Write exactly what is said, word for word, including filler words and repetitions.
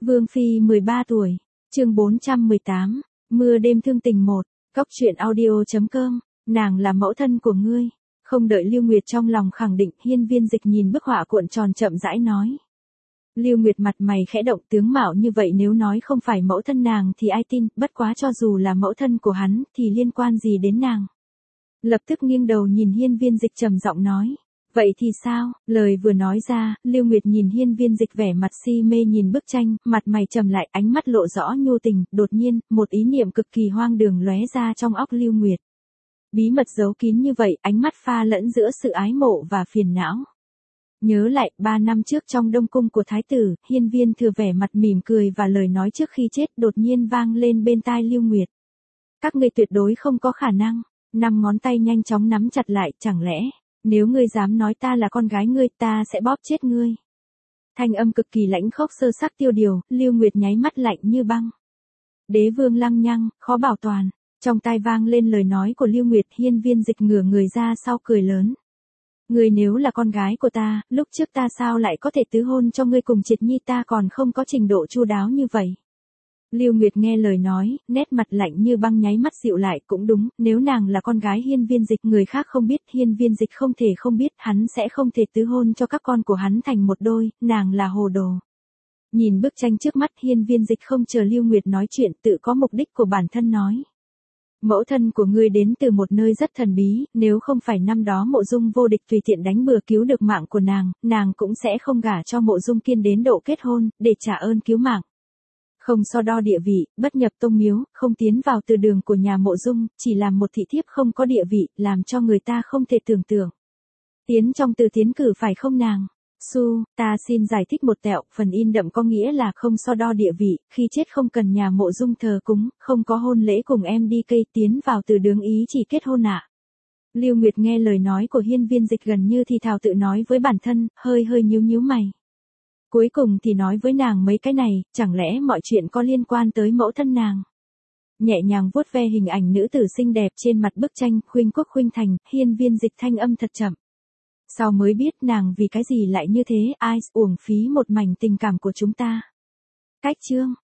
Vương Phi mười ba tuổi, chương bốn trăm mười tám, mưa đêm thương tình một, Cóc truyện audio chấm com, nàng là mẫu thân của ngươi. Không đợi Lưu Nguyệt trong lòng khẳng định, Hiên Viên Dịch nhìn bức họa cuộn tròn chậm rãi nói. Lưu Nguyệt mặt mày khẽ động, tướng mạo như vậy nếu nói không phải mẫu thân nàng thì ai tin, bất quá cho dù là mẫu thân của hắn thì liên quan gì đến nàng. Lập tức nghiêng đầu nhìn Hiên Viên Dịch trầm giọng nói. Vậy thì sao? Lời vừa nói ra, Lưu Nguyệt nhìn Hiên Viên Dịch vẻ mặt si mê nhìn bức tranh, mặt mày trầm lại, ánh mắt lộ rõ nhu tình, đột nhiên, một ý niệm cực kỳ hoang đường lóe ra trong óc Lưu Nguyệt. Bí mật giấu kín như vậy, ánh mắt pha lẫn giữa sự ái mộ và phiền não. Nhớ lại, ba năm trước trong Đông Cung của Thái tử, Hiên Viên Thừa vẻ mặt mỉm cười và lời nói trước khi chết đột nhiên vang lên bên tai Lưu Nguyệt. Các ngươi tuyệt đối không có khả năng. Năm ngón tay nhanh chóng nắm chặt lại, chẳng lẽ, nếu ngươi dám nói ta là con gái ngươi, ta sẽ bóp chết ngươi. Thanh âm cực kỳ lãnh khốc sơ sắc tiêu điều, Lưu Nguyệt nháy mắt lạnh như băng. Đế vương lăng nhăng, khó bảo toàn. Trong tai vang lên lời nói của Lưu Nguyệt, Hiên Viên Dịch ngửa người ra sau cười lớn. Ngươi nếu là con gái của ta, lúc trước ta sao lại có thể tứ hôn cho ngươi cùng Triệt Nhi, ta còn không có trình độ chu đáo như vậy. Lưu Nguyệt nghe lời nói, nét mặt lạnh như băng nháy mắt dịu lại, cũng đúng, nếu nàng là con gái Hiên Viên Dịch, người khác không biết, Hiên Viên Dịch không thể không biết, hắn sẽ không thể tứ hôn cho các con của hắn thành một đôi, nàng là hồ đồ. Nhìn bức tranh trước mắt, Hiên Viên Dịch không chờ Lưu Nguyệt nói chuyện, tự có mục đích của bản thân nói. Mẫu thân của ngươi đến từ một nơi rất thần bí, nếu không phải năm đó Mộ Dung vô địch tùy tiện đánh bừa cứu được mạng của nàng, nàng cũng sẽ không gả cho Mộ Dung Kiên đến độ kết hôn, để trả ơn cứu mạng. Không so đo địa vị, bất nhập tông miếu, không tiến vào từ đường của nhà Mộ Dung, chỉ làm một thị thiếp không có địa vị, làm cho người ta không thể tưởng tượng. Tiến trong từ tiến cử phải không nàng? Su, ta xin giải thích một tẹo, phần in đậm có nghĩa là không so đo địa vị, khi chết không cần nhà Mộ Dung thờ cúng, không có hôn lễ cùng em đi cây, tiến vào từ đường ý chỉ kết hôn ạ. À. Lưu Nguyệt nghe lời nói của Hiên Viên Dịch gần như thì thào tự nói với bản thân, hơi hơi nhíu nhíu mày. Cuối cùng thì nói với nàng mấy cái này, chẳng lẽ mọi chuyện có liên quan tới mẫu thân nàng. Nhẹ nhàng vuốt ve hình ảnh nữ tử xinh đẹp trên mặt bức tranh, khuynh quốc khuynh thành, Hiên Viên Dịch thanh âm thật chậm. Sau mới biết nàng vì cái gì lại như thế, ai uổng phí một mảnh tình cảm của chúng ta. Cách chương.